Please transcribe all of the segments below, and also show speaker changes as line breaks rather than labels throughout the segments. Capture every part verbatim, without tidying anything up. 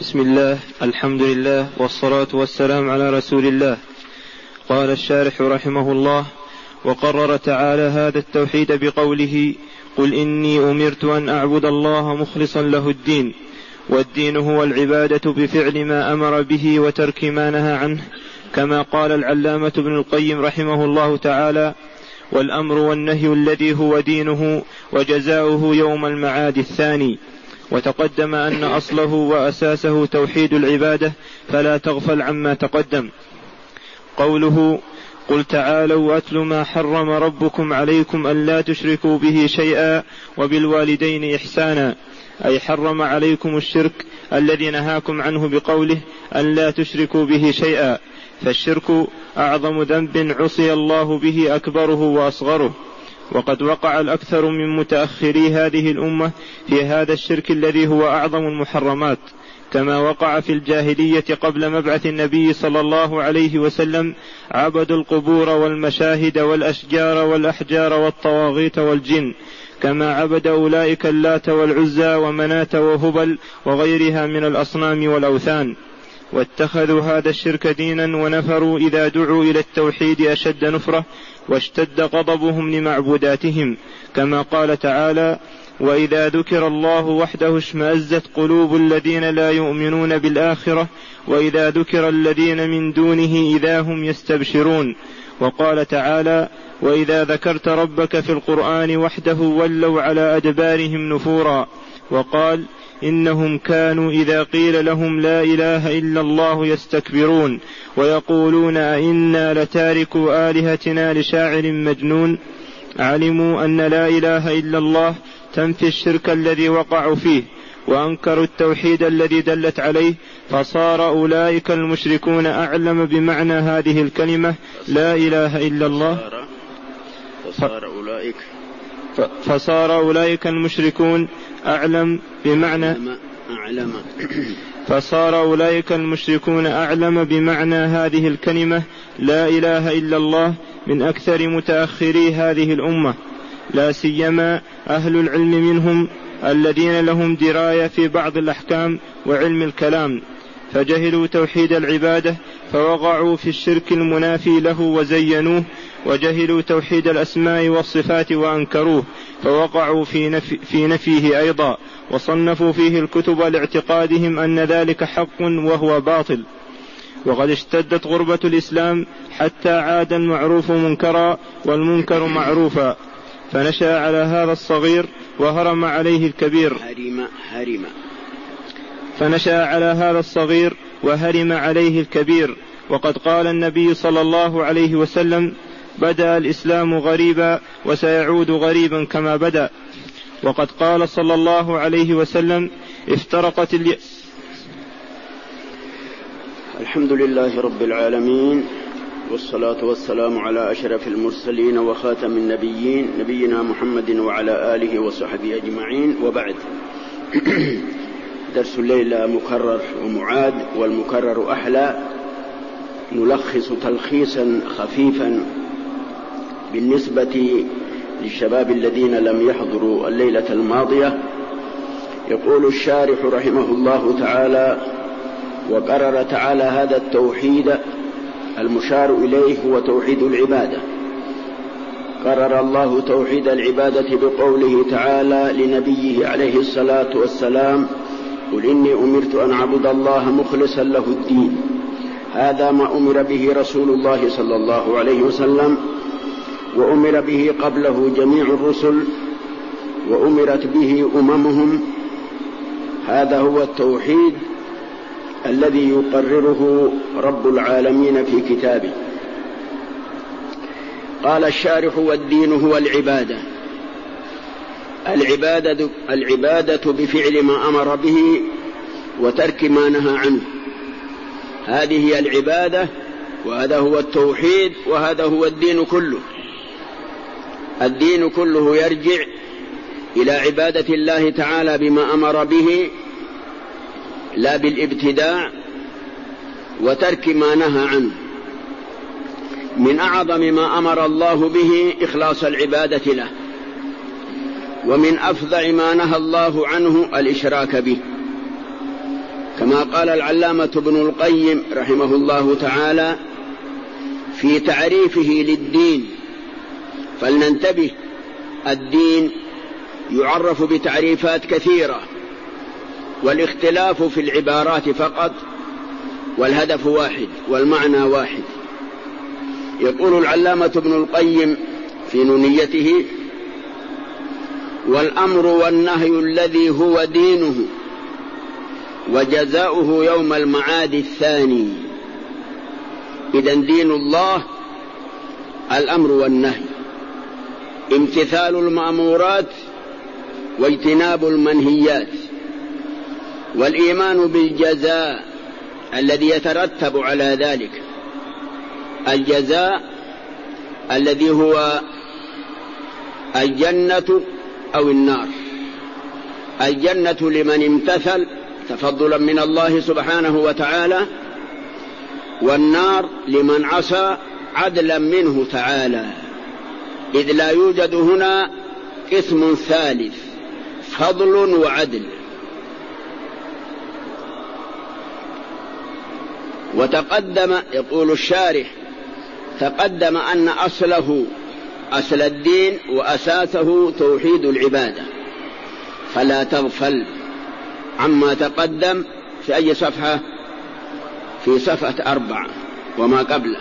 بسم الله، الحمد لله، والصلاة والسلام على رسول الله. قال الشارح رحمه الله: وقرر تعالى هذا التوحيد بقوله: قل إني أمرت أن أعبد الله مخلصا له الدين. والدين هو العبادة بفعل ما أمر به وترك ما نهى عنه، كما قال العلامة ابن القيم رحمه الله تعالى: والأمر والنهي الذي هو دينه وجزاؤه يوم المعاد الثاني. وتقدم أن أصله وأساسه توحيد العبادة، فلا تغفل عما تقدم. قوله: قل تعالوا وأتل ما حرم ربكم عليكم ألا تشركوا به شيئا وبالوالدين إحسانا، أي حرم عليكم الشرك الذي نهاكم عنه بقوله ألا تشركوا به شيئا. فالشرك أعظم ذنب عصي الله به أكبره وأصغره، وقد وقع الأكثر من متأخري هذه الأمة في هذا الشرك الذي هو أعظم المحرمات، كما وقع في الجاهلية قبل مبعث النبي صلى الله عليه وسلم. عبدوا القبور والمشاهد والأشجار والأحجار والطواغيت والجن، كما عبد أولئك اللات والعزى ومناة وهبل وغيرها من الأصنام والأوثان، واتخذوا هذا الشرك دينا، ونفروا إذا دعوا إلى التوحيد أشد نفرة، واشتد غضبهم لمعبوداتهم، كما قال تعالى: وإذا ذكر الله وحده اشمأزت قلوب الذين لا يؤمنون بالآخرة وإذا ذكر الذين من دونه إذا هم يستبشرون. وقال تعالى: وإذا ذكرت ربك في القرآن وحده ولوا على أدبارهم نفورا. وقال: إنهم كانوا إذا قيل لهم لا إله إلا الله يستكبرون ويقولون أئنا لتاركوا آلهتنا لشاعر مجنون. علموا أن لا إله إلا الله تنفي الشرك الذي وقعوا فيه، وأنكروا التوحيد الذي دلت عليه، فصار أولئك المشركون أعلم بمعنى هذه الكلمة لا إله إلا الله.
فصار أولئك
فصار أولئك المشركون أعلم بمعنى
أعلم
فصار أولئك المشركون أعلم بمعنى هذه الكلمة لا إله إلا الله من أكثر متأخري هذه الأمة، لا سيما أهل العلم منهم الذين لهم دراية في بعض الأحكام وعلم الكلام، فجهلوا توحيد العبادة فوقعوا في الشرك المنافي له وزينوه، وجهلوا توحيد الأسماء والصفات وأنكروه فوقعوا في, نفي في نفيه أيضا، وصنفوا فيه الكتب لاعتقادهم أن ذلك حق وهو باطل. وقد اشتدت غربة الإسلام حتى عاد المعروف منكرا والمنكر معروفا، فنشأ على هذا الصغير وهرم عليه الكبير
هرم هرم
فنشأ على هذا الصغير وهرم عليه الكبير. وقد قال النبي صلى الله عليه وسلم: بدأ الإسلام غريبا وسيعود غريبا كما بدأ. وقد قال صلى الله عليه وسلم: افترقت الي...
الحمد لله رب العالمين، والصلاة والسلام على أشرف المرسلين وخاتم النبيين نبينا محمد وعلى آله وصحبه أجمعين، وبعد. درس الليلة مكرر ومعاد، والمكرر أحلى. نلخص تلخيصا خفيفا بالنسبة للشباب الذين لم يحضروا الليلة الماضية. يقول الشارح رحمه الله تعالى: وقرر تعالى هذا التوحيد المشار إليه هو توحيد العبادة. قرر الله توحيد العبادة بقوله تعالى لنبيه عليه الصلاة والسلام: قل إني أمرت أن أعبد الله مخلصا له الدين. هذا ما أمر به رسول الله صلى الله عليه وسلم، وأمر به قبله جميع الرسل، وأمرت به أممهم. هذا هو التوحيد الذي يقرره رب العالمين في كتابه. قال الشارح: والدين هو العبادة. العبادة, العبادة بفعل ما أمر به وترك ما نهى عنه، هذه هي العبادة، وهذا هو التوحيد، وهذا هو الدين كله. الدين كله يرجع إلى عبادة الله تعالى بما أمر به، لا بالابتداع، وترك ما نهى عنه. من أعظم ما أمر الله به إخلاص العبادة له، ومن أفظع ما نهى الله عنه الإشراك به. كما قال العلامة ابن القيم رحمه الله تعالى في تعريفه للدين، فلننتبه، الدين يعرف بتعريفات كثيرة، والاختلاف في العبارات فقط، والهدف واحد والمعنى واحد. يقول العلامة ابن القيم في نونيته: والأمر والنهي الذي هو دينه وجزاؤه يوم المعاد الثاني. إذن دين الله الأمر والنهي، امتثال المأمورات واجتناب المنهيات، والإيمان بالجزاء الذي يترتب على ذلك، الجزاء الذي هو الجنة أو النار. الجنة لمن امتثل تفضلا من الله سبحانه وتعالى، والنار لمن عصى عدلا منه تعالى، إذ لا يوجد هنا قسم ثالث، فضل وعدل. وتقدم، يقول الشارح، تقدم أن أصله أصل الدين وأساسه توحيد العبادة، فلا تغفل عما تقدم. في أي صفحة؟ في صفحة أربعة وما قبله.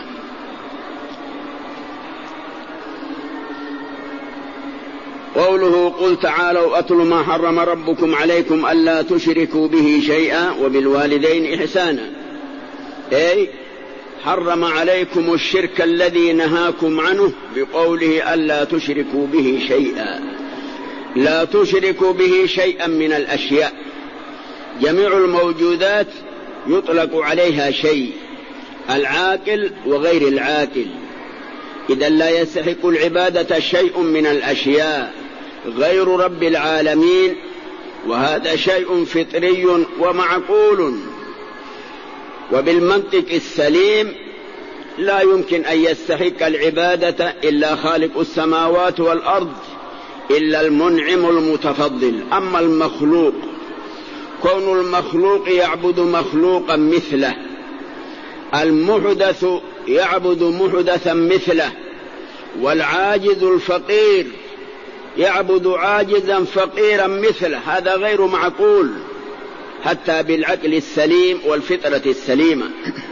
قوله: قل تعالوا أتل ما حرم ربكم عليكم ألا تشركوا به شيئا وبالوالدين إحسانا، أي حرم عليكم الشرك الذي نهاكم عنه بقوله ألا تشركوا به شيئا. لا تشركوا به شيئا من الأشياء، جميع الموجودات يطلق عليها شيء، العاقل وغير العاقل. إذا لا يستحق العبادة شيء من الأشياء غير رب العالمين، وهذا شيء فطري ومعقول، وبالمنطق السليم لا يمكن أن يستحق العبادة إلا خالق السماوات والأرض، إلا المنعم المتفضل. أما المخلوق، كون المخلوق يعبد مخلوقا مثله، المحدث يعبد محدثا مثله، والعاجز الفقير يعبد عاجزا فقيرا مثله، هذا غير معقول حتى بالعقل السليم والفطرة السليمة.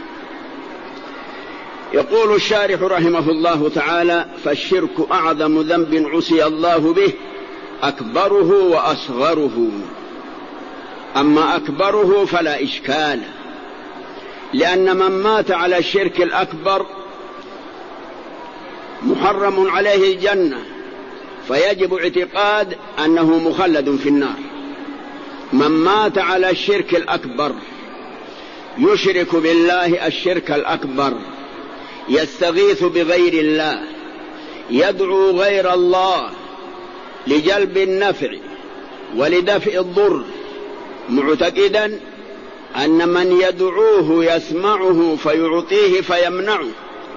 يقول الشارح رحمه الله تعالى: فالشرك أعظم ذنب عصي الله به، أكبره وأصغره. أما أكبره فلا إشكال، لأن من مات على الشرك الأكبر محرم عليه الجنة، فيجب اعتقاد أنه مخلد في النار. من مات على الشرك الأكبر يشرك بالله الشرك الأكبر، يستغيث بغير الله، يدعو غير الله لجلب النفع ولدفع الضر، معتقدا أن من يدعوه يسمعه فيعطيه فيمنعه،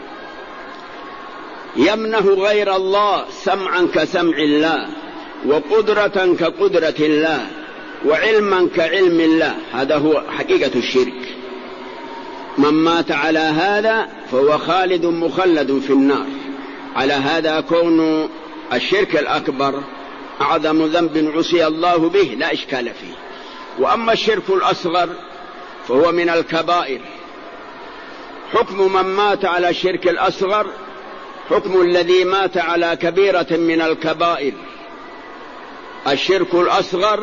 يمنه غير الله سمعا كسمع الله، وقدرة كقدرة الله، وعلما كعلم الله. هذا هو حقيقة الشرك. من مات على هذا فهو خالد مخلد في النار. على هذا كون الشرك الأكبر أعظم ذنب عصي الله به لا إشكال فيه. وأما الشرك الأصغر فهو من الكبائر. حكم من مات على الشرك الأصغر حكم الذي مات على كبيرة من الكبائر. الشرك الأصغر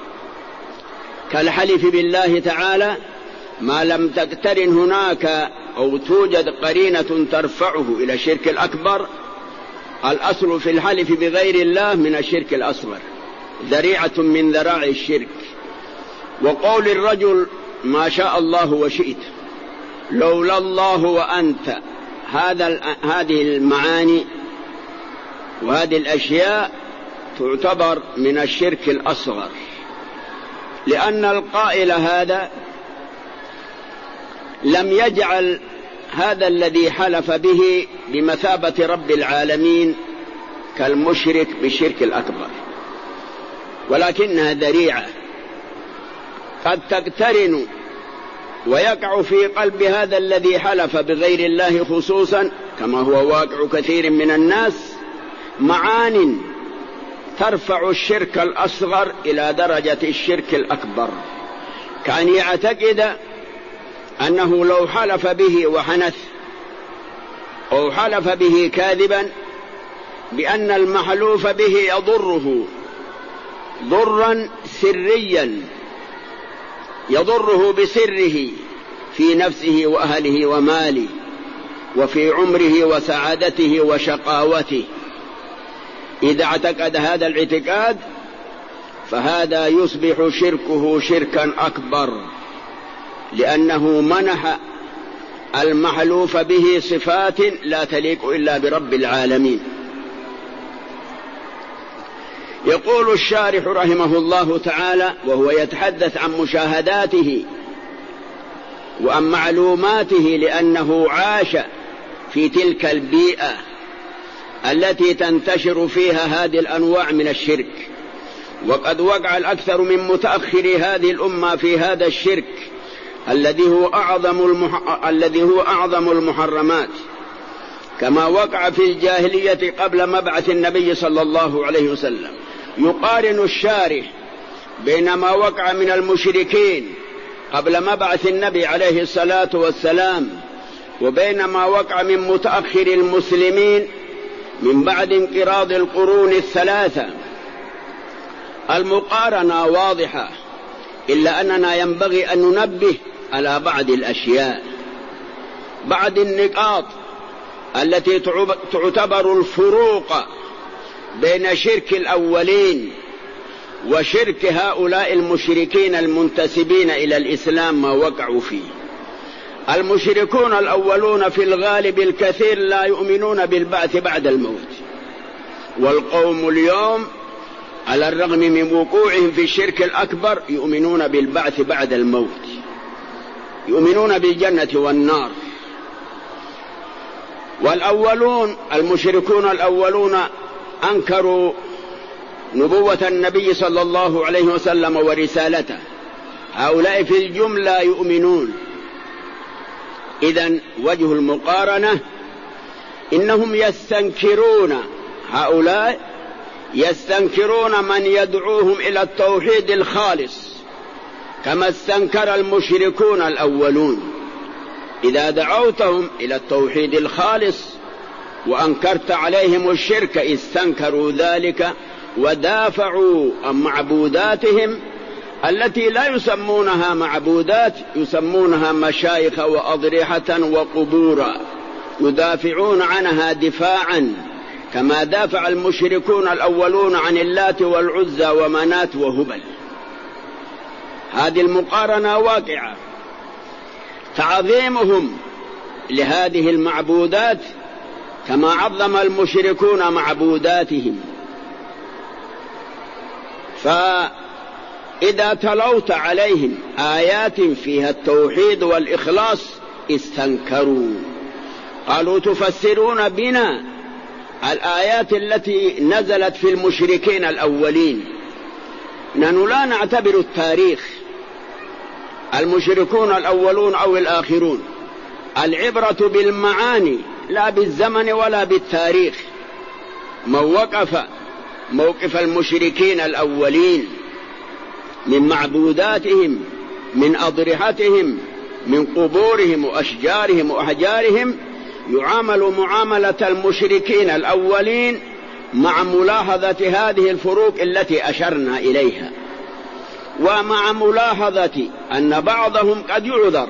كالحلف بالله تعالى، ما لم تقترن هناك أو توجد قرينة ترفعه إلى الشرك الأكبر، الأصل في الحلف بغير الله من الشرك الأصغر، ذريعة من ذراع الشرك. وقول الرجل ما شاء الله وشئت، لولا الله وأنت، هذا هذه المعاني وهذه الأشياء تعتبر من الشرك الأصغر، لأن القائل هذا لم يجعل هذا الذي حلف به بمثابة رب العالمين كالمشرك بالشرك الأكبر، ولكنها ذريعة قد تقترن ويقع في قلب هذا الذي حلف بغير الله خصوصا كما هو واقع كثير من الناس معان ترفع الشرك الأصغر إلى درجة الشرك الأكبر، كأن يعتقد أنه لو حلف به وحنث أو حلف به كاذبا بأن المحلوف به يضره ضرا سريا يضره بسره في نفسه وأهله وماله وفي عمره وسعادته وشقاوته. إذا اعتقد هذا الاعتقاد فهذا يصبح شركه شركا أكبر، لأنه منح المحلوف به صفات لا تليق إلا برب العالمين. يقول الشارح رحمه الله تعالى وهو يتحدث عن مشاهداته وعن معلوماته، لأنه عاش في تلك البيئة التي تنتشر فيها هذه الأنواع من الشرك، وقد وقع الأكثر من متأخر هذه الأمة في هذا الشرك الذي هو أعظم المح... الذي هو أعظم المحرمات، كما وقع في الجاهلية قبل مبعث النبي صلى الله عليه وسلم. يقارن الشارح بين ما وقع من المشركين قبل مبعث النبي عليه الصلاة والسلام وبين ما وقع من متأخر المسلمين من بعد انقراض القرون الثلاثة. المقارنة واضحة، إلا أننا ينبغي أن ننبه على بعض الأشياء، بعض النقاط التي تعتبر الفروق بين شرك الأولين وشرك هؤلاء المشركين المنتسبين إلى الإسلام ما وقعوا فيه. المشركون الأولون في الغالب الكثير لا يؤمنون بالبعث بعد الموت، والقوم اليوم على الرغم من وقوعهم في الشرك الأكبر يؤمنون بالبعث بعد الموت، يؤمنون بالجنة والنار. والأولون المشركون الأولون أنكروا نبوة النبي صلى الله عليه وسلم ورسالته، هؤلاء في الجملة يؤمنون. إذن وجه المقارنة إنهم يستنكرون، هؤلاء يستنكرون من يدعوهم إلى التوحيد الخالص كما استنكر المشركون الأولون. إذا دعوتهم إلى التوحيد الخالص وأنكرت عليهم الشرك استنكروا ذلك ودافعوا عن معبوداتهم التي لا يسمونها معبودات، يسمونها مشايخ وأضرحة وقبورا، يدافعون عنها دفاعا كما دافع المشركون الأولون عن اللات والعزى ومنات وهبل. هذه المقارنة واقعة. تعظيمهم لهذه المعبودات كما عظم المشركون معبوداتهم. فإذا تلوت عليهم آيات فيها التوحيد والإخلاص استنكروا، قالوا تفسرون بنا الآيات التي نزلت في المشركين الأولين. نحن لا نعتبر التاريخ المشركون الأولون أو الآخرون، العبرة بالمعاني لا بالزمن ولا بالتاريخ. من وقف موقف المشركين الأولين من معبوداتهم من أضرحتهم من قبورهم وأشجارهم وأحجارهم يعامل معاملة المشركين الأولين مع ملاحظة هذه الفروق التي أشرنا إليها، ومع ملاحظة أن بعضهم قد يعذر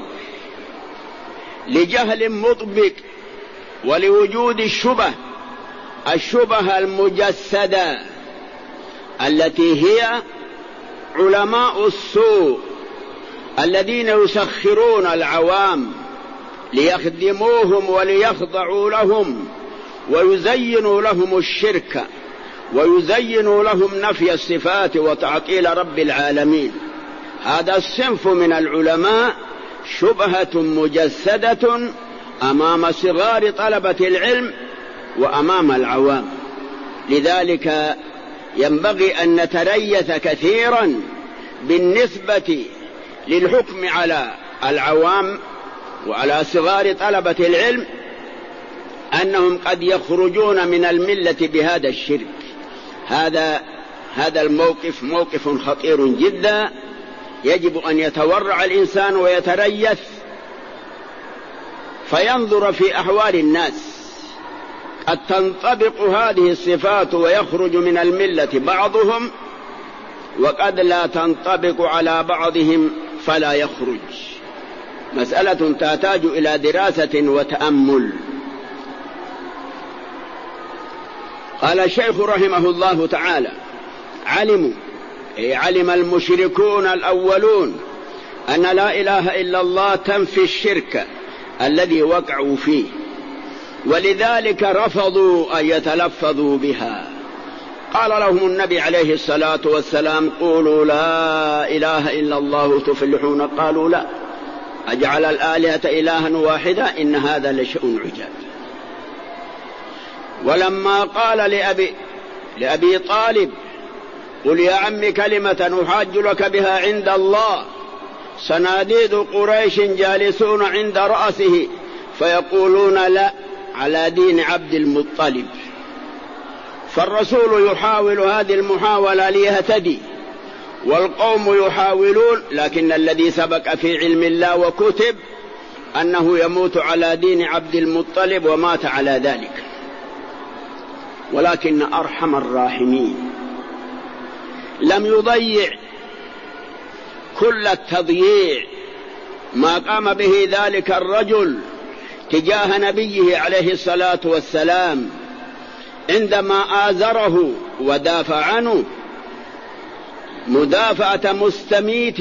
لجهل مطبق ولوجود الشبه الشبه المجسدة التي هي علماء السوء الذين يسخرون العوام ليخدموهم وليخضعوا لهم ويزينوا لهم الشرك ويزينوا لهم نفي الصفات وتعطيل رب العالمين. هذا الصنف من العلماء شبهة مجسدة أمام صغار طلبة العلم وأمام العوام. لذلك ينبغي أن نتريث كثيرا بالنسبة للحكم على العوام وعلى صغار طلبة العلم أنهم قد يخرجون من الملة بهذا الشرك. هذا هذا الموقف موقف خطير جدا، يجب أن يتورع الإنسان ويتريث فينظر في أحوال الناس. قد تنطبق هذه الصفات ويخرج من الملة بعضهم، وقد لا تنطبق على بعضهم فلا يخرج. مسألة تحتاج إلى دراسة وتأمل. قال الشيخ رحمه الله تعالى: علموا، أي علم المشركون الأولون أن لا إله إلا الله تنفي الشرك الذي وقعوا فيه، ولذلك رفضوا أن يتلفظوا بها. قال لهم النبي عليه الصلاة والسلام: قولوا لا إله إلا الله تفلحون. قالوا: لا، أجعل الآلهة إلها واحدا إن هذا لشيء عجاب. ولما قال لأبي, لأبي طالب: قل يا عم كلمة أحاج لك بها عند الله، صناديد قريش جالسون عند رأسه فيقولون لا، على دين عبد المطلب. فالرسول يحاول هذه المحاولة ليهتدي، والقوم يحاولون، لكن الذي سبق في علم الله وكتب أنه يموت على دين عبد المطلب ومات على ذلك. ولكن أرحم الراحمين لم يضيع كل التضييع ما قام به ذلك الرجل تجاه نبيه عليه الصلاة والسلام عندما آزره ودافع عنه مدافعة مستميت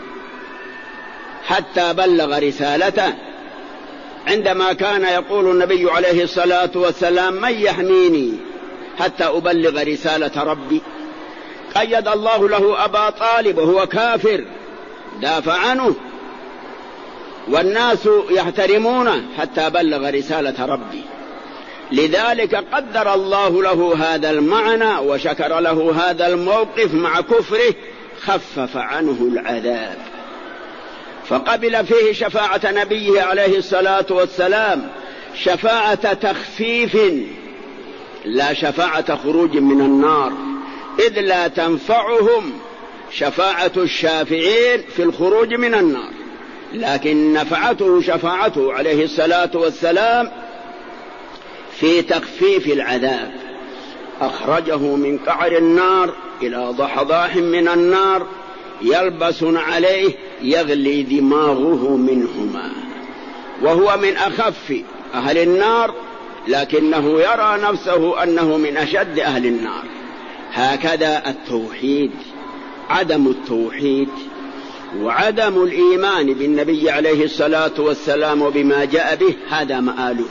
حتى بلغ رسالته. عندما كان يقول النبي عليه الصلاة والسلام: من يحميني حتى أبلغ رسالة ربي؟ قيد الله له أبا طالب وهو كافر، دافع عنه والناس يحترمونه حتى بلغ رسالة ربي. لذلك قدر الله له هذا المعنى وشكر له هذا الموقف مع كفره، خفف عنه العذاب، فقبل فيه شفاعة نبيه عليه الصلاة والسلام، شفاعة تخفيف لا شفاعة خروج من النار، إذ لا تنفعهم شفاعة الشافعين في الخروج من النار، لكن نفعته شفاعته عليه الصلاة والسلام في تخفيف العذاب. أخرجه من قعر النار إلى ضحضاح من النار يلبس عليه يغلي دماغه منهما، وهو من أخف أهل النار، لكنه يرى نفسه أنه من أشد أهل النار. هكذا التوحيد، عدم التوحيد وعدم الإيمان بالنبي عليه الصلاة والسلام وبما جاء به، هذا مآله.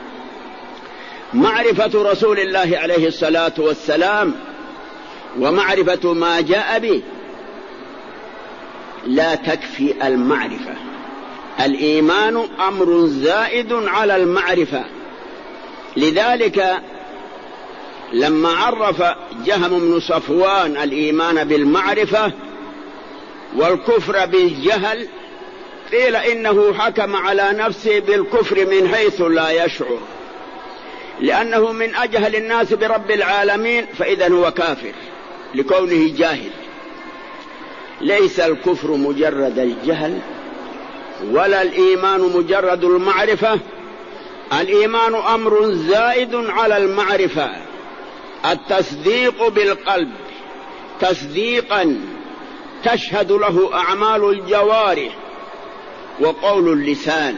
معرفة رسول الله عليه الصلاة والسلام ومعرفة ما جاء به لا تكفي المعرفة. الإيمان أمر زائد على المعرفة. لذلك لما عرف جهم بن صفوان الإيمان بالمعرفة والكفر بالجهل، قيل إنه حكم على نفسه بالكفر من حيث لا يشعر، لأنه من أجهل الناس برب العالمين، فإذا هو كافر لكونه جاهل. ليس الكفر مجرد الجهل ولا الإيمان مجرد المعرفة. الإيمان أمر زائد على المعرفة. التصديق بالقلب تصديقا تشهد له أعمال الجوارح وقول اللسان،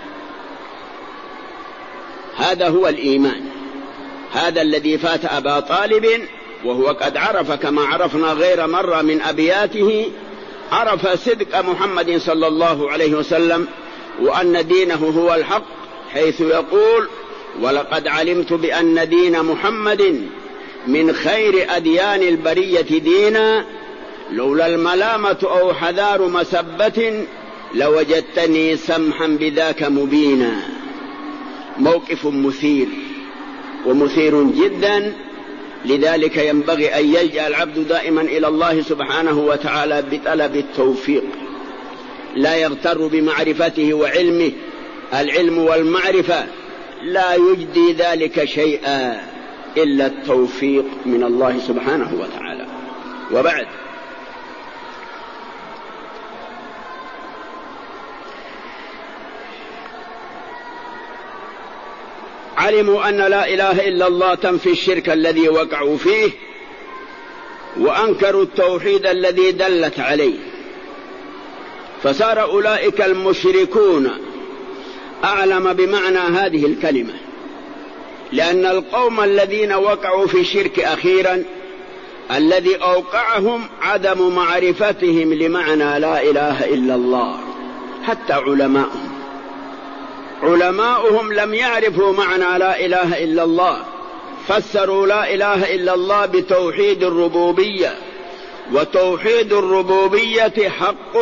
هذا هو الإيمان. هذا الذي فات أبا طالب، وهو قد عرف كما عرفنا غير مرة من أبياته، عرف صدق محمد صلى الله عليه وسلم وأن دينه هو الحق، حيث يقول: ولقد علمت بأن دين محمد من خير أديان البرية دينا، لولا الملامة أو حذار مسبة لوجدتني سمحا بذاك مبينا. موقف مثير ومثير جدا. لذلك ينبغي أن يلجأ العبد دائما إلى الله سبحانه وتعالى بطلب التوفيق، لا يغتر بمعرفته وعلمه، العلم والمعرفة لا يجدي ذلك شيئا إلا التوفيق من الله سبحانه وتعالى. وبعد، علموا أن لا إله إلا الله تنفي الشرك الذي وقعوا فيه، وأنكروا التوحيد الذي دلت عليه، فصار أولئك المشركون أعلم بمعنى هذه الكلمة، لأن القوم الذين وقعوا في الشرك أخيرا الذي أوقعهم عدم معرفتهم لمعنى لا إله إلا الله. حتى علماؤهم علماؤهم لم يعرفوا معنى لا إله إلا الله، فسروا لا إله إلا الله بتوحيد الربوبية، وتوحيد الربوبية حق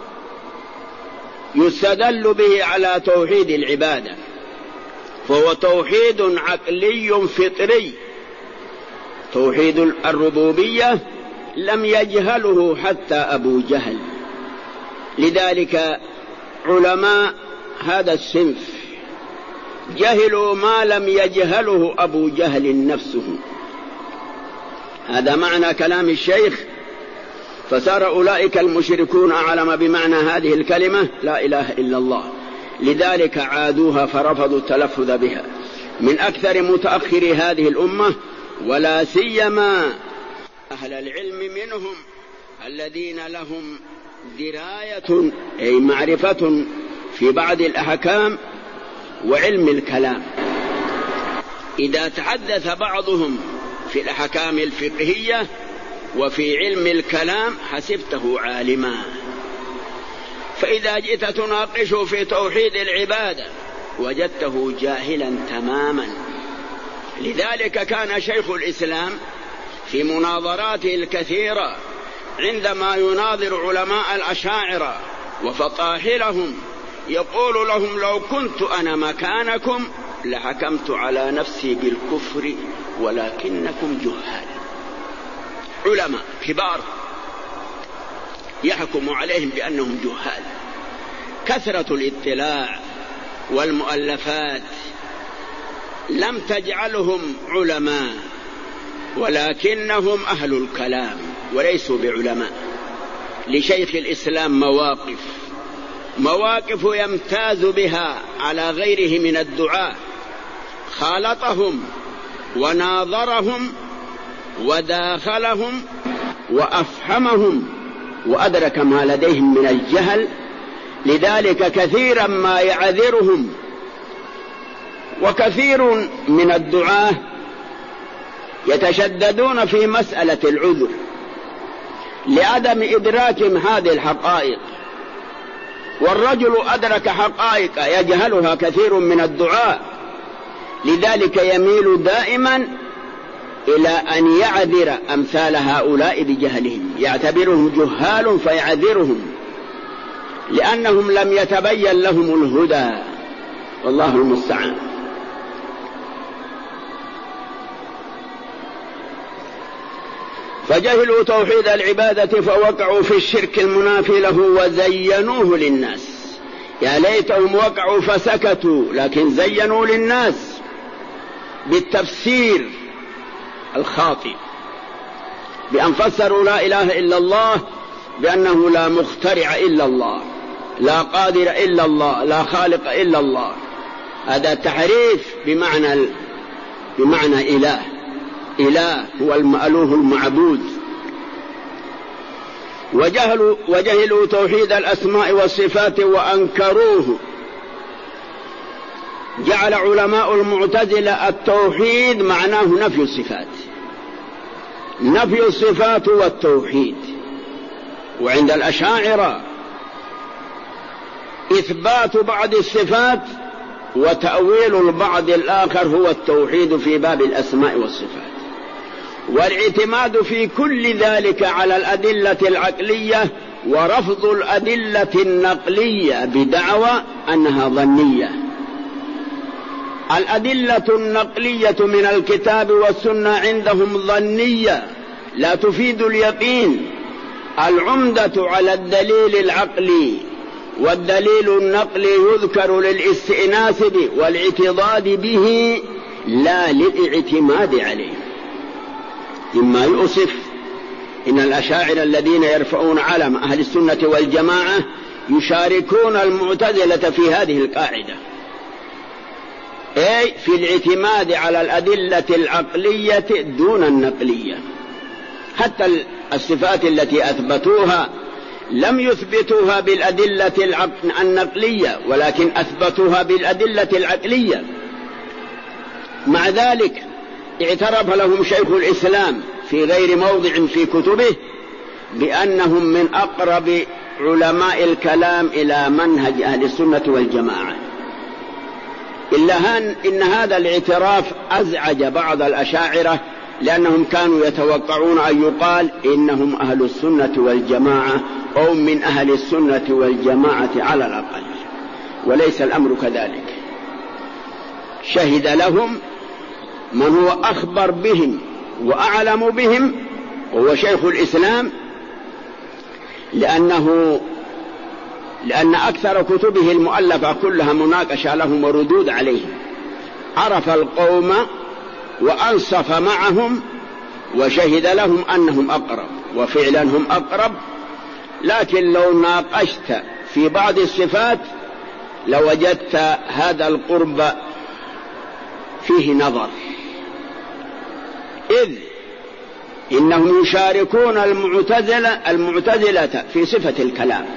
يستدل به على توحيد العبادة، فهو توحيد عقلي فطري. توحيد الربوبية لم يجهله حتى أبو جهل، لذلك علماء هذا الصنف جهلوا ما لم يجهله أبو جهل نفسه. هذا معنى كلام الشيخ، فصار أولئك المشركون أعلم بمعنى هذه الكلمة لا إله إلا الله، لذلك عادوها فرفضوا التلفظ بها من أكثر متأخر هذه الأمة، ولا سيما أهل العلم منهم الذين لهم دراية أي معرفة في بعض الأحكام وعلم الكلام. إذا تحدث بعضهم في الأحكام الفقهية وفي علم الكلام حسبته عالما، فإذا جئت تناقشه في توحيد العبادة وجدته جاهلا تماما. لذلك كان شيخ الإسلام في مناظراته الكثيرة عندما يناظر علماء الأشاعرة وفطاحلهم يقول لهم: لو كنت أنا مكانكم لحكمت على نفسي بالكفر ولكنكم جهال. علماء كبار يحكم عليهم بأنهم جهال. كثرة الاطلاع والمؤلفات لم تجعلهم علماء، ولكنهم أهل الكلام وليسوا بعلماء. لشيخ الإسلام مواقف مواقف يمتاز بها على غيره من الدعاة، خالطهم وناظرهم وداخلهم وأفهمهم وأدرك ما لديهم من الجهل، لذلك كثيرا ما يعذرهم. وكثير من الدعاة يتشددون في مسألة العذر لعدم إدراكهم هذه الحقائق، والرجل أدرك حقائق يجهلها كثير من الدعاة، لذلك يميل دائما إلى أن يعذر أمثال هؤلاء بجهلهم، يعتبرهم جهال فيعذرهم لأنهم لم يتبين لهم الهدى، والله المستعان. فجهلوا توحيد العبادة فوقعوا في الشرك المنافي له وزينوه للناس. يا ليتهم وقعوا فسكتوا، لكن زينوا للناس بالتفسير الخاطئ، بأن فسروا لا إله إلا الله بأنه لا مخترع إلا الله، لا قادر إلا الله، لا خالق إلا الله. هذا تحريف بمعنى بمعنى إله. إله هو المألوه المعبود. وجهلوا, وجهلوا توحيد الأسماء والصفات وأنكروه. جعل علماء المعتزلة التوحيد معناه نفي الصفات، نفي الصفات والتوحيد. وعند الأشاعرة إثبات بعض الصفات وتأويل البعض الآخر هو التوحيد في باب الأسماء والصفات، والاعتماد في كل ذلك على الأدلة العقلية ورفض الأدلة النقلية بدعوى أنها ظنية. الأدلة النقلية من الكتاب والسنة عندهم ظنية لا تفيد اليقين. العمدة على الدليل العقلي والدليل النقلي يذكر للاستئناس به والاعتضاد به لا للاعتماد عليه. إما يؤسف إن الأشاعرة الذين يرفعون علم أهل السنة والجماعة يشاركون المعتزلة في هذه القاعدة، أي في الاعتماد على الأدلة العقلية دون النقلية. حتى الصفات التي أثبتوها لم يثبتوها بالأدلة النقلية ولكن أثبتوها بالأدلة العقلية. مع ذلك اعترف لهم شيخ الإسلام في غير موضع في كتبه بأنهم من أقرب علماء الكلام إلى منهج أهل السنة والجماعة، إلا إن هذا الاعتراف أزعج بعض الأشاعرة لأنهم كانوا يتوقعون أن يقال إنهم أهل السنة والجماعة أو من أهل السنة والجماعة على الأقل، وليس الأمر كذلك. شهد لهم من هو أخبر بهم وأعلم بهم وهو شيخ الإسلام، لأنه لأن أكثر كتبه المؤلفة كلها مناقشة لهم وردود عليهم. عرف القوم وأنصف معهم وشهد لهم أنهم أقرب، وفعلا هم أقرب، لكن لو ناقشت في بعض الصفات لوجدت هذا القرب فيه نظر، إذ إنهم يشاركون المعتزلة المعتزلة في صفة الكلام.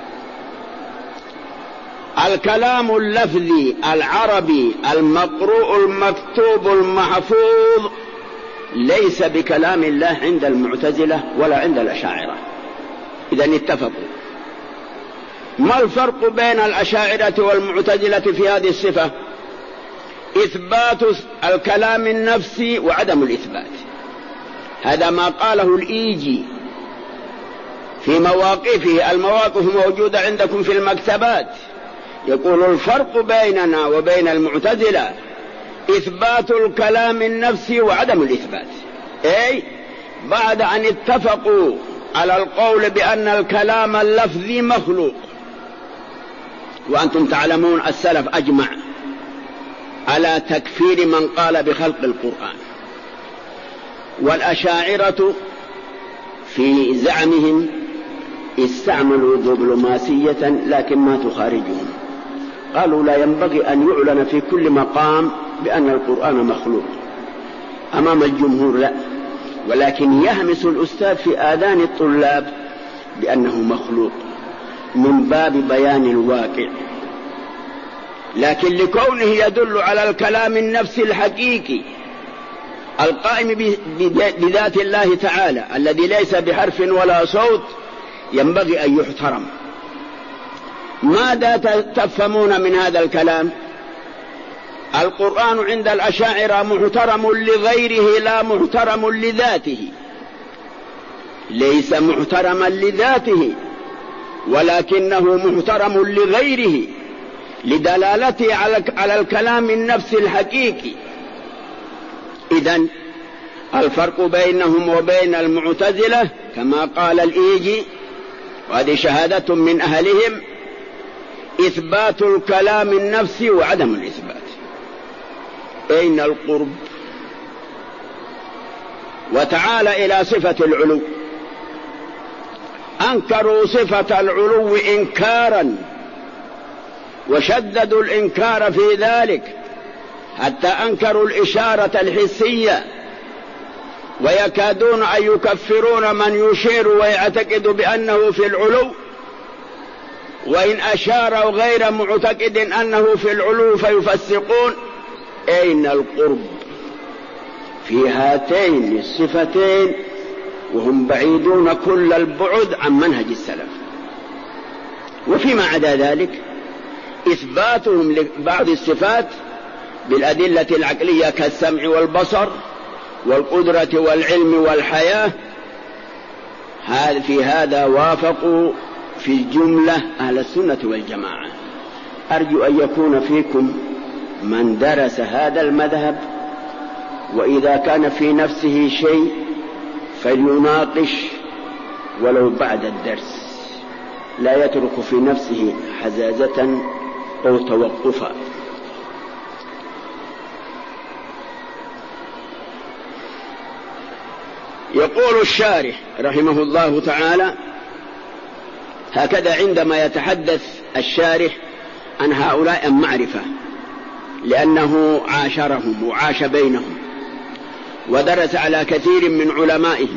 الكلام اللفظي العربي المقروء المكتوب المحفوظ ليس بكلام الله عند المعتزلة ولا عند الأشاعرة. إذن اتفقوا. ما الفرق بين الأشاعرة والمعتزلة في هذه الصفة؟ إثبات الكلام النفسي وعدم الإثبات. هذا ما قاله الإيجي في مواقفه، المواقف موجودة عندكم في المكتبات. يقول الفرق بيننا وبين المعتزلة إثبات الكلام النفسي وعدم الإثبات، أي بعد أن اتفقوا على القول بأن الكلام اللفظي مخلوق، وأنتم تعلمون السلف أجمع على تكفير من قال بخلق القرآن. والأشاعرة في زعمهم استعملوا دبلوماسية لكن ما تخارجهم. قالوا لا ينبغي أن يعلن في كل مقام بأن القرآن مخلوق أمام الجمهور، لا، ولكن يهمس الأستاذ في آذان الطلاب بأنه مخلوق من باب بيان الواقع، لكن لكونه يدل على الكلام النفسي الحقيقي القائم بذات الله تعالى الذي ليس بحرف ولا صوت ينبغي أن يحترم. ماذا تفهمون من هذا الكلام؟ القرآن عند الأشاعرة محترم لغيره لا محترم لذاته، ليس محترما لذاته ولكنه محترم لغيره لدلالته على الكلام النفسي الحقيقي. إذن الفرق بينهم وبين المعتزلة كما قال الإيجي، وهذه شهادة من أهلهم، إثبات الكلام النفسي وعدم الإثبات. أين القرب؟ وتعال إلى صفة العلو. أنكروا صفة العلو إنكارا وشددوا الإنكار في ذلك حتى أنكروا الإشارة الحسية، ويكادون أن يكفرون من يشير ويعتقد بأنه في العلو، وإن أشاروا غير معتقد أنه في العلو فيفسقون. أين القرب في هاتين الصفتين وهم بعيدون كل البعد عن منهج السلف؟ وفيما عدا ذلك إثباتهم لبعض الصفات بالأدلة العقلية كالسمع والبصر والقدرة والعلم والحياة، في هذا وافقوا في الجملة أهل السنة والجماعة. أرجو أن يكون فيكم من درس هذا المذهب، وإذا كان في نفسه شيء فليناقش ولو بعد الدرس. لا يترك في نفسه حزازة أو توقفا. يقول الشارح رحمه الله تعالى هكذا عندما يتحدث الشارح عن هؤلاء المعرفة، لأنه عاشرهم وعاش بينهم ودرس على كثير من علمائهم،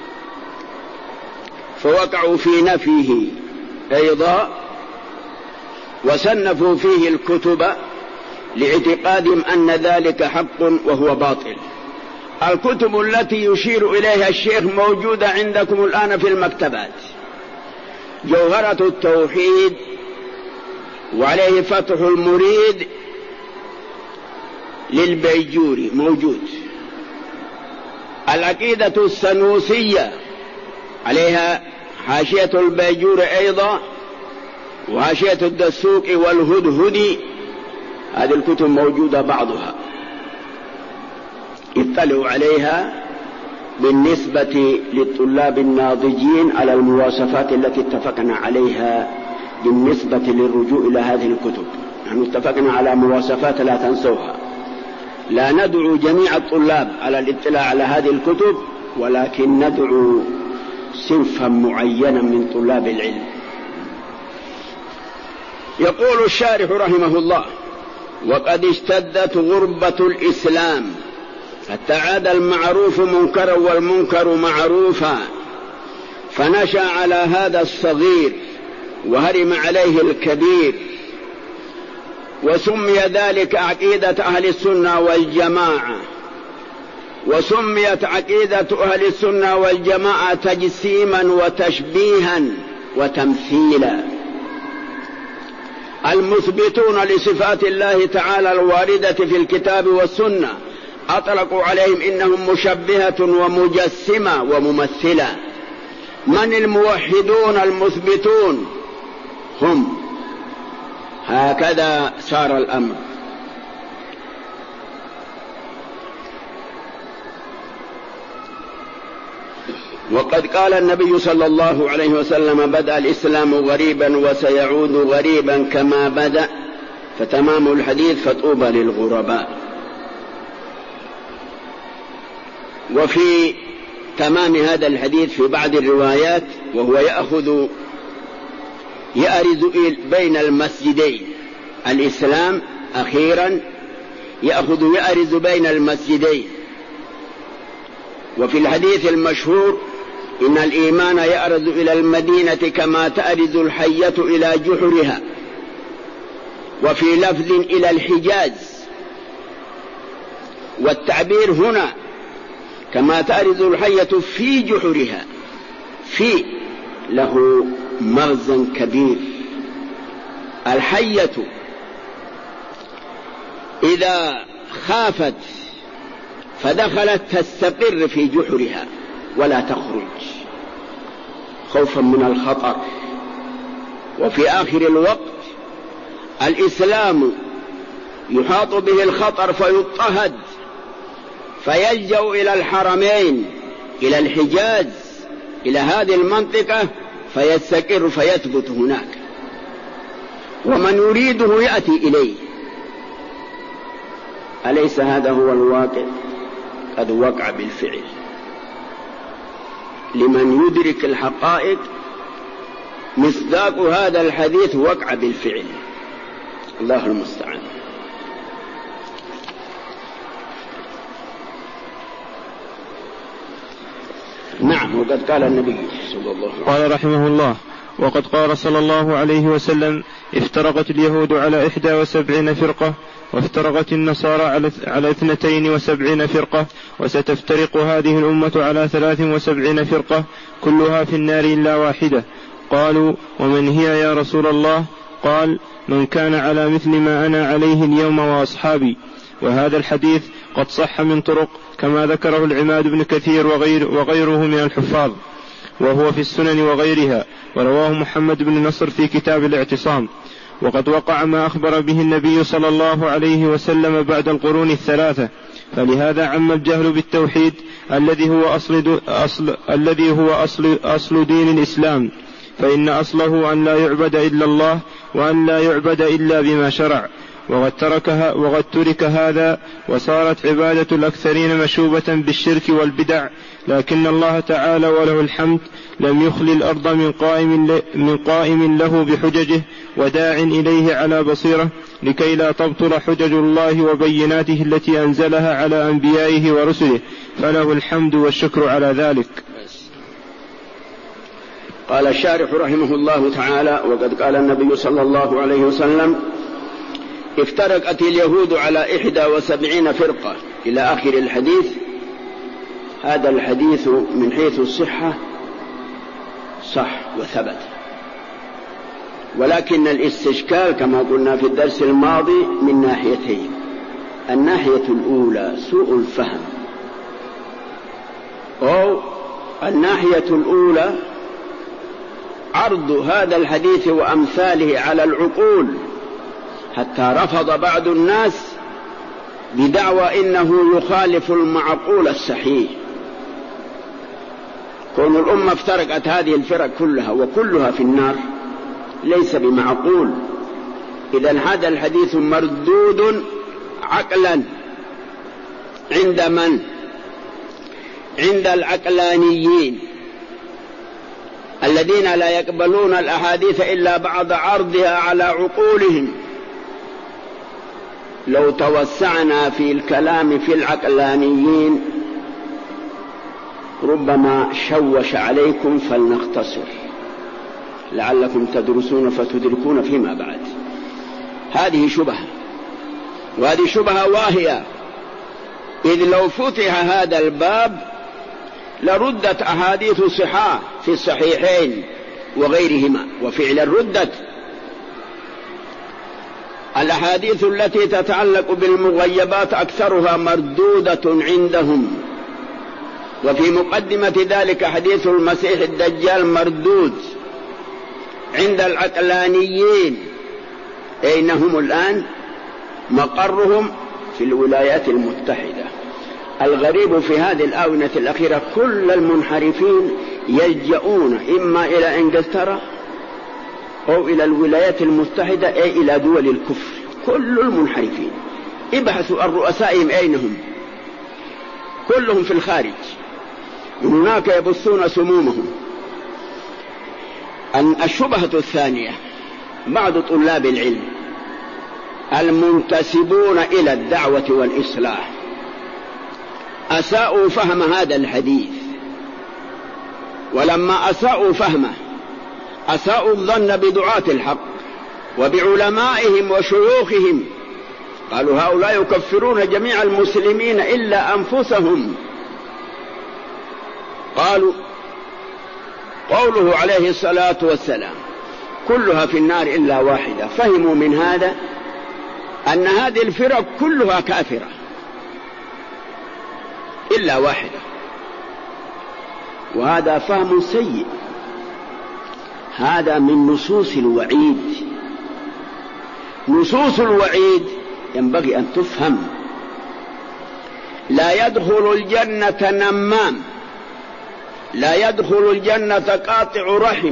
فوقعوا في نفيه أيضا وصنفوا فيه الكتب لاعتقادهم أن ذلك حق وهو باطل. الكتب التي يشير إليها الشيخ موجودة عندكم الآن في المكتبات: جوهرة التوحيد، وعليه فتح المريد للبيجوري موجود، العقيدة السنوسية عليها حاشية البيجوري أيضا، وحاشية الدسوقي والهدهدي. هذه الكتب موجودة بعضها، اطلعوا عليها بالنسبة للطلاب الناضجين على المواصفات التي اتفقنا عليها بالنسبة للرجوع إلى هذه الكتب. نحن اتفقنا على مواصفات لا تنسوها، لا ندعو جميع الطلاب على الاطلاع على هذه الكتب، ولكن ندعو صنفا معينا من طلاب العلم. يقول الشارح رحمه الله: وقد اشتدت غربة الإسلام حتى عاد المعروف منكرا والمنكر معروفا، فنشأ على هذا الصغير وهرم عليه الكبير، وسمي ذلك عقيدة أهل السنة والجماعة، وسميت عقيدة أهل السنة والجماعة تجسيما وتشبيها وتمثيلا. المثبتون لصفات الله تعالى الواردة في الكتاب والسنة أطلقوا عليهم إنهم مشبهة ومجسمة وممثلة. من الموحدون المثبتون؟ هم. هكذا صار الأمر. وقد قال النبي صلى الله عليه وسلم: بدأ الإسلام غريبا وسيعود غريبا كما بدأ، فتمام الحديث فطوبى للغرباء. وفي تمام هذا الحديث في بعض الروايات: وهو يأخذ يأرز بين المسجدين، الإسلام أخيرا يأخذ يأرز بين المسجدين. وفي الحديث المشهور: إن الإيمان يأرز إلى المدينة كما تأرز الحية إلى جحرها. وفي لفظ: إلى الحجاز. والتعبير هنا كما تأرز الحية في جحرها، في له مغزى كبير. الحية إذا خافت فدخلت تستقر في جحرها ولا تخرج خوفا من الخطر. وفي آخر الوقت الإسلام يحاط به الخطر فيضطهد، فيلجأ إلى الحرمين، إلى الحجاز، إلى هذه المنطقة، فيستقر فيثبت هناك، ومن يريده يأتي إليه. أليس هذا هو الواقع؟ قد وقع بالفعل. لمن يدرك الحقائق مصداق هذا الحديث وقع بالفعل. الله المستعان. نعم. وقد قال النبي صلى الله عليه وسلم:
قال رحمه الله: وقد قال صلى الله عليه وسلم: افترقت اليهود على إحدى وسبعين فرقة، وافترقت النصارى على على اثنتين وسبعين فرقة، وستفترق هذه الأمة على ثلاث وسبعين فرقة، كلها في النار إلا واحدة. قالوا: ومن هي يا رسول الله؟ قال: من كان على مثل ما أنا عليه اليوم وأصحابي. وهذا الحديث قد صح من طرق كما ذكره العماد بن كثير وغير وغيره من الحفاظ، وهو في السنن وغيرها، ورواه محمد بن نصر في كتاب الاعتصام. وقد وقع ما أخبر به النبي صلى الله عليه وسلم بعد القرون الثلاثة، فلهذا عم الجهل بالتوحيد الذي هو أصل, أصل, الذي هو أصل, أصل دين الإسلام فإن أصله أن لا يعبد إلا الله وأن لا يعبد إلا بما شرع، وقد تركها وقد ترك هذا وصارت عبادة الأكثرين مشوبة بالشرك والبدع. لكن الله تعالى وله الحمد لم يخل الأرض من قائم, من قائم له بحججه وداع إليه على بصيرة، لكي لا تبطل حجج الله وبيناته التي أنزلها على أنبيائه ورسله، فله الحمد والشكر على ذلك.
قال الشارح رحمه الله تعالى: وقد قال النبي صلى الله عليه وسلم: افترقت اليهود على إحدى وسبعين فرقة، إلى آخر الحديث. هذا الحديث من حيث الصحة صح وثبت، ولكن الاستشكال كما قلنا في الدرس الماضي من ناحيتين. الناحية الأولى سوء الفهم، أو الناحية الأولى عرض هذا الحديث وأمثاله على العقول، حتى رفض بعض الناس بدعوى إنه يخالف المعقول الصحيح. كون الأمة افترقت هذه الفرق كلها وكلها في النار ليس بمعقول. إذن هذا الحديث مردود عقلا عند من؟ عند العقلانيين الذين لا يقبلون الأحاديث إلا بعد عرضها على عقولهم. لو توسعنا في الكلام في العقلانيين ربما شوش عليكم، فلنختصر لعلكم تدرسون فتدركون فيما بعد. هذه شبهة، وهذه شبهة واهية، إذ لو فتح هذا الباب لردت أحاديث صحاح في الصحيحين وغيرهما، وفعلا ردت. الأحاديث التي تتعلق بالمغيبات أكثرها مردودة عندهم، وفي مقدمة ذلك حديث المسيح الدجال مردود عند العقلانيين. أين هم الآن؟ مقرهم في الولايات المتحدة. الغريب في هذه الآونة الأخيرة كل المنحرفين يلجؤون إما إلى إنجلترا أو إلى الولايات المتحدة، أي إلى دول الكفر. كل المنحرفين ابحثوا عن رؤسائهم أين هم، كلهم في الخارج، هناك يبثون سمومهم. الشبهة الثانية: بعض طلاب العلم المنتسبون إلى الدعوة والإصلاح أساءوا فهم هذا الحديث، ولما أساءوا فهمه أساءوا الظن بدعاة الحق وبعلمائهم وشيوخهم. قالوا هؤلاء يكفرون جميع المسلمين إلا أنفسهم. قالوا قوله عليه الصلاة والسلام كلها في النار إلا واحدة، فهموا من هذا أن هذه الفرق كلها كافرة إلا واحدة، وهذا فهم سيء. هذا من نصوص الوعيد. نصوص الوعيد ينبغي أن تفهم. لا يدخل الجنة نمام، لا يدخل الجنة قاطع رحم،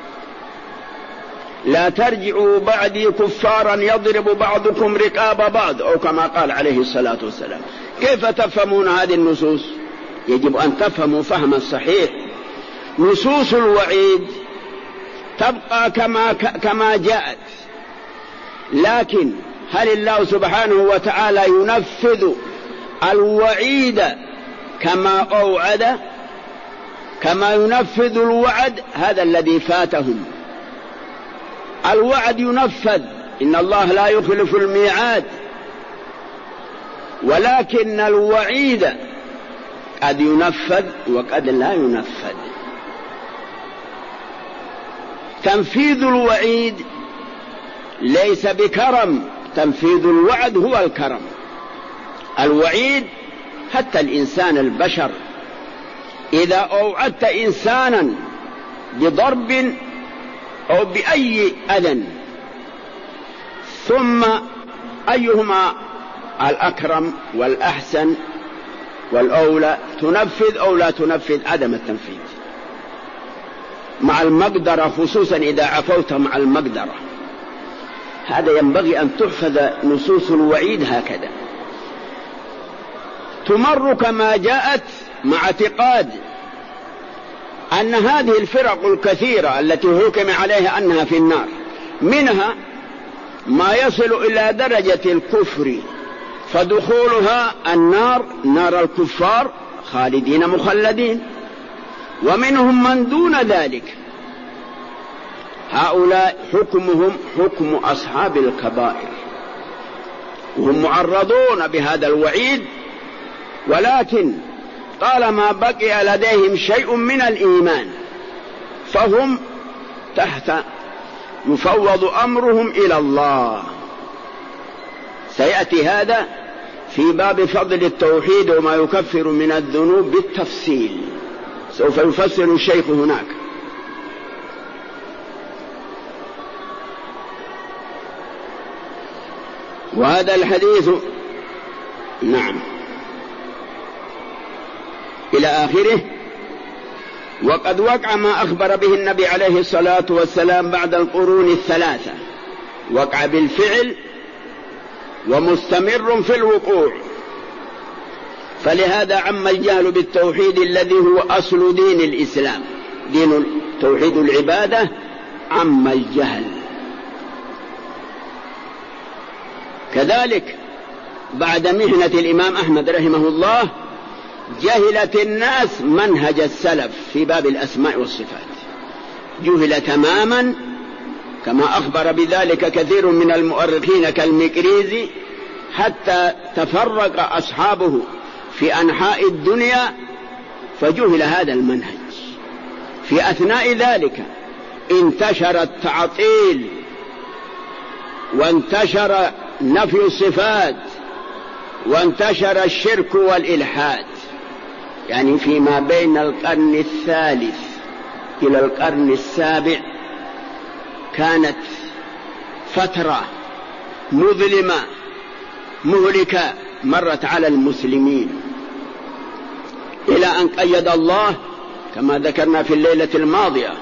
لا ترجعوا بعدي كفارا يضرب بعضكم رقاب بعض، أو كما قال عليه الصلاة والسلام. كيف تفهمون هذه النصوص؟ يجب أن تفهموا فهم الصحيح. نصوص الوعيد تبقى كما, كما جاءت، لكن هل الله سبحانه وتعالى ينفذ الوعيد كما أوعد، كما ينفذ الوعد؟ هذا الذي فاتهم. الوعد ينفذ، إن الله لا يخلف الميعاد، ولكن الوعيد قد ينفذ وقد لا ينفذ. تنفيذ الوعيد ليس بكرم، تنفيذ الوعد هو الكرم. الوعيد حتى الإنسان البشر إذا أوعدت إنسانا بضرب أو بأي أذى، ثم أيهما الأكرم والأحسن والأولى، تنفذ أو لا تنفذ؟ عدم التنفيذ. مع المقدرة، خصوصا إذا عفوت مع المقدرة. هذا ينبغي أن تحفظ نصوص الوعيد هكذا، تمر كما جاءت، مع اعتقاد أن هذه الفرق الكثيرة التي حكم عليها أنها في النار، منها ما يصل إلى درجة الكفر، فدخولها النار نار الكفار خالدين مخلدين، ومنهم من دون ذلك، هؤلاء حكمهم حكم أصحاب الكبائر، وهم معرضون بهذا الوعيد، ولكن طالما بقي لديهم شيء من الإيمان فهم تحت، يفوض أمرهم إلى الله. سيأتي هذا في باب فضل التوحيد وما يكفر من الذنوب بالتفصيل، سوف يفصل الشيخ هناك. وهذا الحديث نعم إلى آخره. وقد وقع ما أخبر به النبي عليه الصلاة والسلام بعد القرون الثلاثة، وقع بالفعل ومستمر في الوقوع، فلهذا عم الجهل بالتوحيد الذي هو أصل دين الإسلام، دين توحيد العبادة، عم الجهل. كذلك بعد محنة الإمام أحمد رحمه الله جهلت الناس منهج السلف في باب الأسماء والصفات، جهل تماما، كما أخبر بذلك كثير من المؤرخين كالمكريزي، حتى تفرق أصحابه في أنحاء الدنيا فجهل هذا المنهج. في أثناء ذلك انتشر التعطيل وانتشر نفي الصفات وانتشر الشرك والإلحاد. يعني فيما بين القرن الثالث إلى القرن السابع كانت فترة مظلمة مهلكة مرت على المسلمين، إلى أن قيد الله كما ذكرنا في الليلة الماضية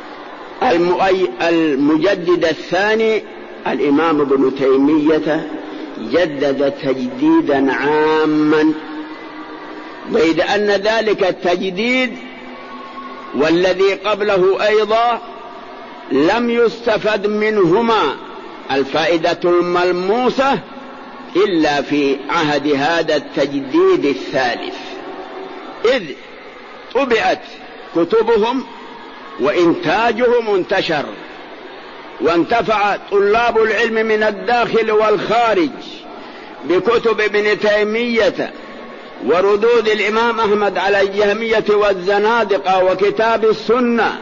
المجدد الثاني الإمام ابن تيمية، جدد تجديدا عاما، بيد أن ذلك التجديد والذي قبله أيضا لم يستفد منهما الفائدة الملموسة إلا في عهد هذا التجديد الثالث، إذ طبعت كتبهم وإنتاجهم انتشر، وانتفع طلاب العلم من الداخل والخارج بكتب ابن تيمية وردود الإمام أحمد على الجهمية والزنادقة وكتاب السنة.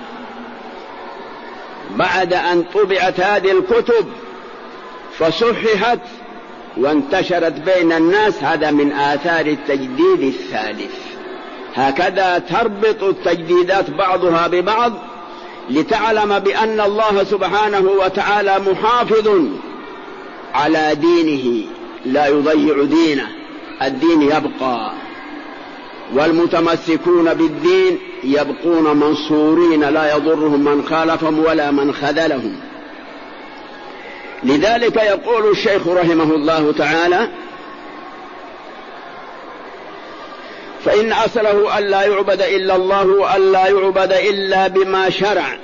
بعد أن طبعت هذه الكتب فصححت وانتشرت بين الناس، هذا من آثار التجديد الثالث. هكذا تربط التجديدات بعضها ببعض لتعلم بأن الله سبحانه وتعالى محافظ على دينه، لا يضيع دينه، الدين يبقى، والمتمسكون بالدين يبقون منصورين، لا يضرهم من خالفهم ولا من خذلهم. لذلك يقول الشيخ رحمه الله تعالى: فإن أصله أن لا يعبد إلا الله وأن لا يعبد إلا بما شرع،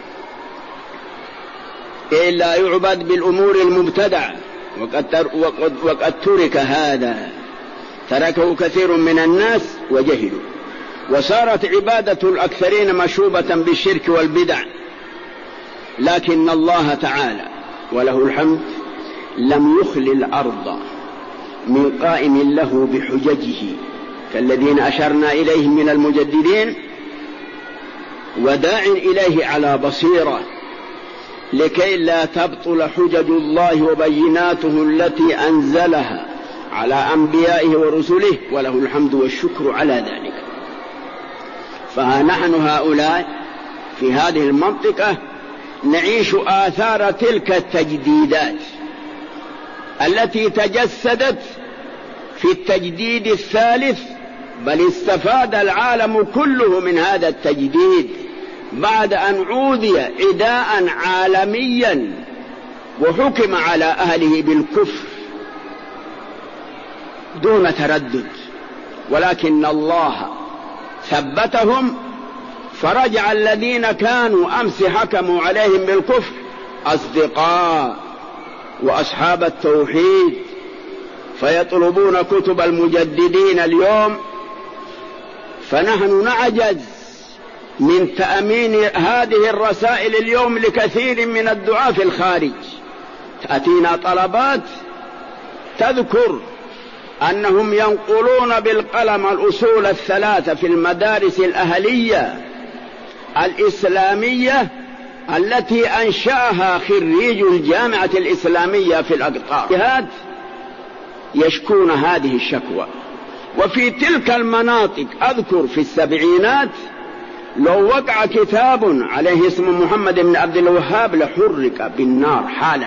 إلا يعبد بالأمور المبتدعة، وقد, وقد, وقد ترك هذا، تركه كثير من الناس وجهلوا، وصارت عبادة الأكثرين مشوبة بالشرك والبدع. لكن الله تعالى وله الحمد لم يخل الأرض من قائم له بحججه كالذين أشرنا إليهم من المجددين، وداع إليه على بصيرة، لكي لا تبطل حجج الله وبيناته التي أنزلها على أنبيائه ورسله، وله الحمد والشكر على ذلك. فها نحن هؤلاء في هذه المنطقة نعيش آثار تلك التجديدات التي تجسدت في التجديد الثالث، بل استفاد العالم كله من هذا التجديد، بعد أن عودي عداء عالميا وحكم على أهله بالكفر دون تردد، ولكن الله ثبتهم فرجع الذين كانوا أمس حكموا عليهم بالكفر أصدقاء وأصحاب التوحيد، فيطلبون كتب المجددين اليوم. فنحن نعجز من تأمين هذه الرسائل اليوم لكثير من الدعاة في الخارج. تأتينا طلبات تذكر أنهم ينقلون بالقلم الأصول الثلاثة في المدارس الأهلية الإسلامية التي أنشأها خريج الجامعة الإسلامية في الأقطار، يشكون هذه الشكوى. وفي تلك المناطق أذكر في السبعينات لو وقع كتاب عليه اسم محمد بن عبد الوهاب لحرق بالنار حالا.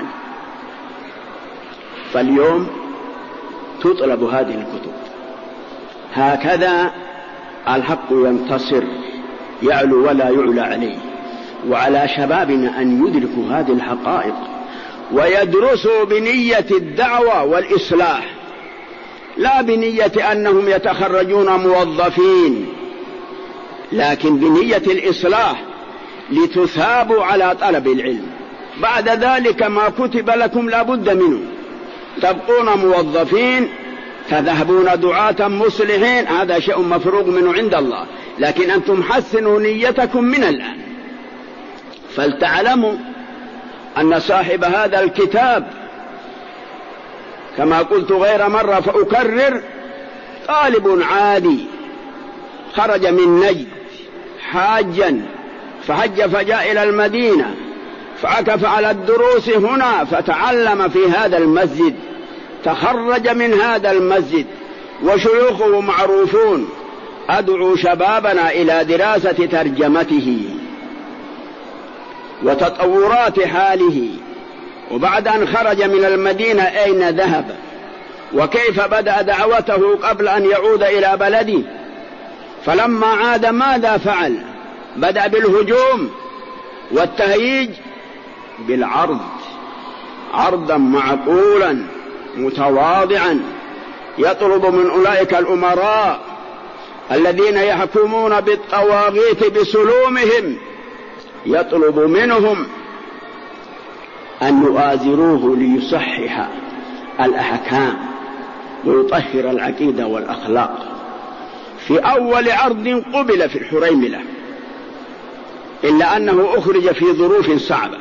فاليوم تطلب هذه الكتب. هكذا الحق ينتصر، يعلو ولا يعلى عليه. وعلى شبابنا أن يدركوا هذه الحقائق ويدرسوا بنية الدعوة والإصلاح، لا بنية أنهم يتخرجون موظفين، لكن بنية الإصلاح لتثابوا على طلب العلم. بعد ذلك ما كتب لكم لا بد منه، تبقون موظفين تذهبون دعاة مصلحين، هذا شيء مفروغ منه عند الله، لكن أنتم حسنوا نيتكم من الآن. فلتعلموا أن صاحب هذا الكتاب كما قلت غير مرة فأكرر طالب عادي خرج من نجد حاجا فحج فجاء إلى المدينة فعكف على الدروس هنا فتعلم في هذا المسجد، تخرج من هذا المسجد وشيوخه معروفون. أدعو شبابنا إلى دراسة ترجمته وتطورات حاله، وبعد أن خرج من المدينة أين ذهب وكيف بدأ دعوته قبل أن يعود إلى بلده. فلما عاد ماذا فعل؟ بدأ بالهجوم والتهييج بالعرض، عرضا معقولا متواضعا، يطلب من أولئك الأمراء الذين يحكمون بالطواغيت بسلومهم، يطلب منهم أن يؤازروه ليصحح الأحكام ويطهر العقيدة والأخلاق. في أول عرض قبل في الحريملة، إلا أنه أخرج في ظروف صعبة،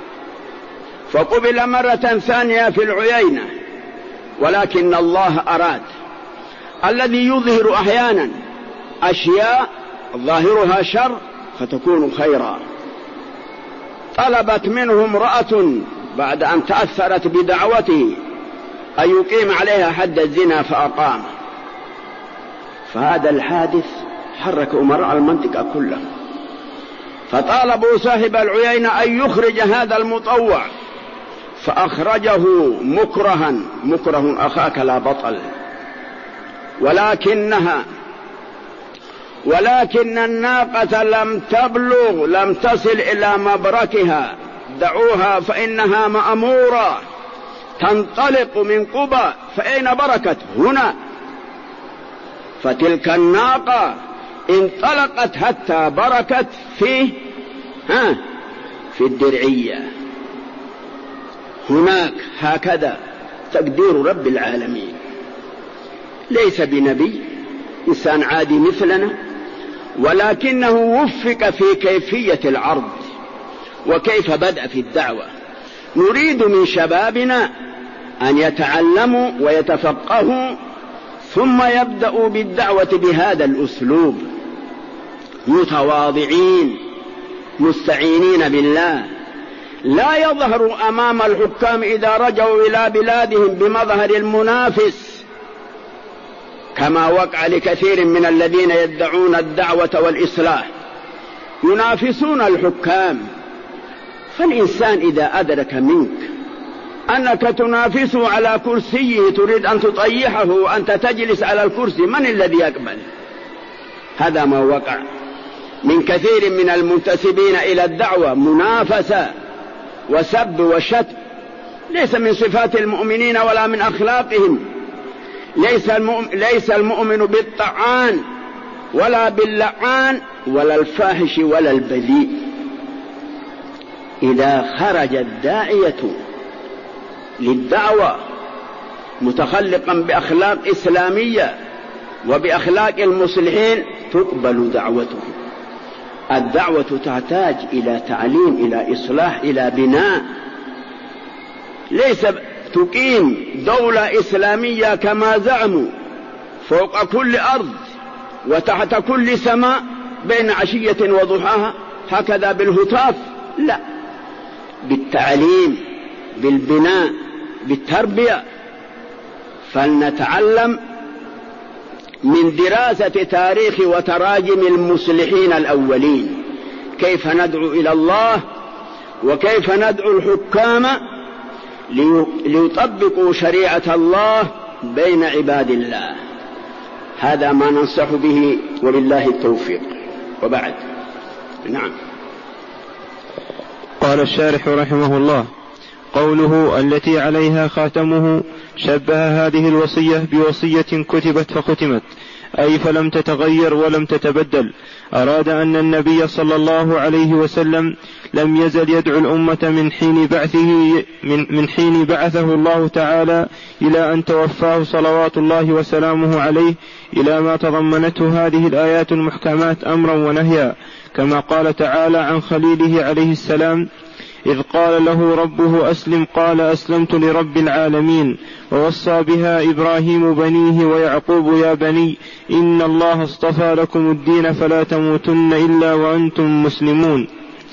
فقبل مرة ثانية في العيينة، ولكن الله أراد الذي يظهر أحيانا أشياء ظاهرها شر فتكون خيرا. طلبت منه امرأة بعد أن تأثرت بدعوته أن يقيم عليها حد الزنا فأقام. فهذا الحادث حرك أمراء المنطقة كلها، فطالبوا صاحب العيينة أن يخرج هذا المطوع، فأخرجه مكرها. مكره أخاك لا بطل. ولكنها ولكن الناقة لم تبلغ، لم تصل إلى مبركها، دعوها فإنها مأمورة تنطلق من قبى، فأين بركت؟ هنا. فتلك الناقة انطلقت حتى بركت في ها في الدرعية هناك. هكذا تقدير رب العالمين، ليس بنبي، إنسان عادي مثلنا، ولكنه وفق في كيفية العرض وكيف بدأ في الدعوة. نريد من شبابنا أن يتعلموا ويتفقهوا ثم يبدأوا بالدعوة بهذا الأسلوب، متواضعين مستعينين بالله، لا يظهروا أمام الحكام إذا رجعوا إلى بلادهم بمظهر المنافس، كما وقع لكثير من الذين يدعون الدعوة والإصلاح، ينافسون الحكام. فالإنسان إذا أدرك منك أنك تنافسه على كرسيه تريد أن تطيحه وأنت تجلس على الكرسي، من الذي يقبل؟ هذا ما وقع. من كثير من المنتسبين إلى الدعوة منافسة وسب وشتم، ليس من صفات المؤمنين ولا من أخلاقهم. ليس المؤمن, ليس المؤمن بالطعان ولا باللعان ولا الفاحش ولا البذيء. إذا خرج الداعية للدعوة متخلقا بأخلاق إسلامية وبأخلاق المصلحين تقبل دعوته. الدعوة تحتاج إلى تعليم، إلى إصلاح، إلى بناء. ليس تقيم دولة إسلامية كما زعموا فوق كل أرض وتحت كل سماء بين عشية وضحاها هكذا بالهتاف، لا، بالتعليم، بالبناء، بالتربية. فلنتعلم من دراسة تاريخ وتراجم المصلحين الأولين كيف ندعو إلى الله وكيف ندعو الحكام ليطبقوا شريعة الله بين عباد الله. هذا ما ننصح به وبالله التوفيق. وبعد. نعم.
قال الشارح رحمه الله: قوله التي عليها خاتمه شبه هذه الوصية بوصية كتبت فختمت، أي فلم تتغير ولم تتبدل. أراد أن النبي صلى الله عليه وسلم لم يزل يدعو الأمة من حين بعثه من, من حين بعثه الله تعالى إلى أن توفاه صلوات الله وسلامه عليه، إلى ما تضمنته هذه الآيات المحكمات أمرا ونهيا، كما قال تعالى عن خليله عليه السلام: إذ قال له ربه أسلم قال أسلمت لرب العالمين. ووصى بها إبراهيم بنيه ويعقوب: يا بني إن الله اصطفى لكم الدين فلا تموتن إلا وأنتم مسلمون.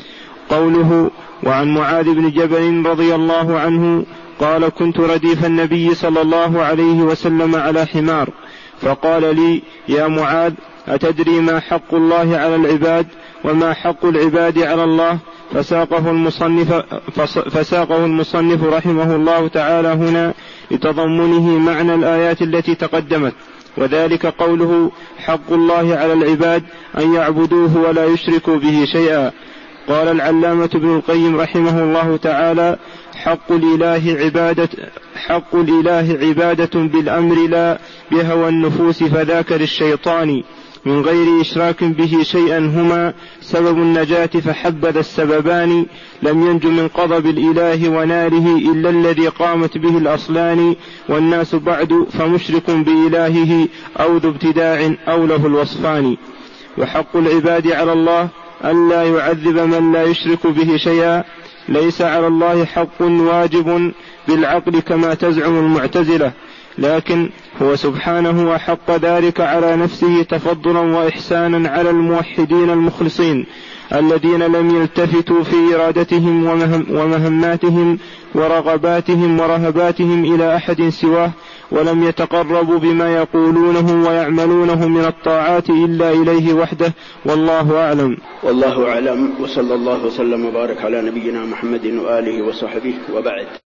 قوله: وعن معاذ بن جبل رضي الله عنه قال: كنت رديف النبي صلى الله عليه وسلم على حمار، فقال لي: يا معاذ أتدري ما حق الله على العباد وما حق العباد على الله؟ فساقه المصنف, فساقه المصنف رحمه الله تعالى هنا لتضمنه معنى الآيات التي تقدمت، وذلك قوله: حق الله على العباد أن يعبدوه ولا يشركوا به شيئا. قال العلامة ابن القيم رحمه الله تعالى: حق الإله عبادة, حق الإله عبادة بالأمر لا بهوى النفوس، فذاك للشيطان من غير إشراك به شيئا هما سبب النجاة، فحبذا السببان لم ينج من غضب الإله وناره إلا الذي قامت به الأصلان، والناس بعد فمشرك بإلهه أو ذو ابتداع أو له الوصفان. وحق العباد على الله ألا يعذب من لا يشرك به شيئا. ليس على الله حق واجب بالعقل كما تزعم المعتزلة، لكن هو سبحانه وحق ذلك على نفسه تفضلا وإحسانا على الموحدين المخلصين الذين لم يلتفتوا في إرادتهم ومهماتهم ورغباتهم ورهباتهم إلى أحد سواه، ولم يتقربوا بما يقولونه ويعملونه من الطاعات إلا إليه وحده، والله أعلم.
والله أعلم، وصلى الله وسلم وبارك على نبينا محمد وآله وصحبه، وبعد.